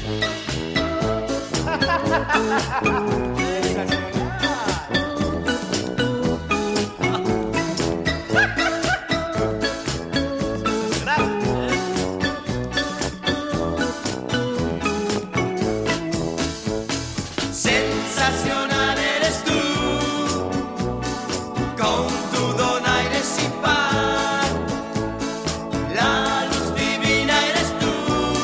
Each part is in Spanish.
Sensacional eres tú, con tu donaire sin par. La luz divina eres tú,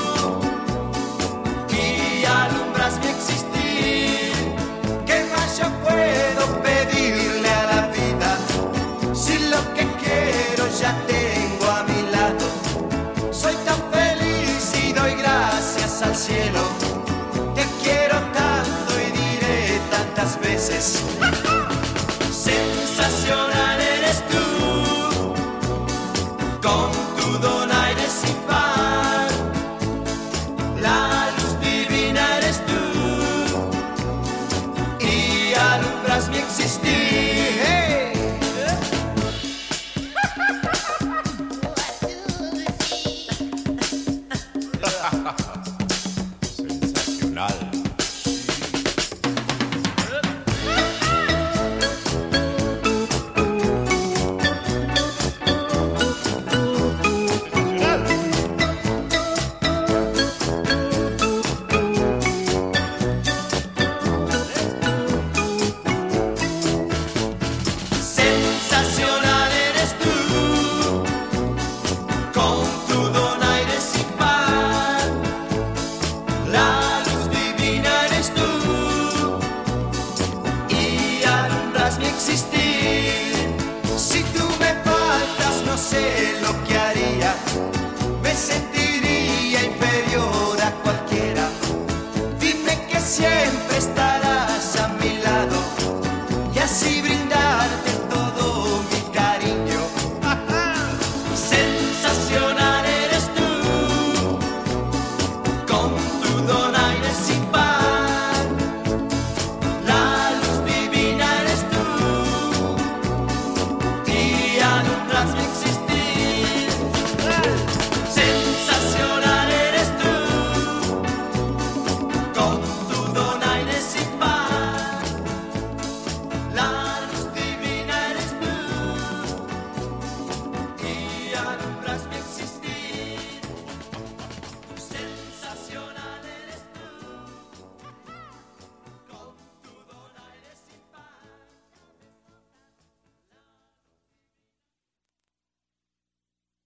y alumbras mi existir. ¿Qué más yo puedo pedirle a la vida, si lo que quiero ya tengo a mi lado? Soy tan feliz y doy gracias al cielo. Te quiero tanto y diré tantas veces.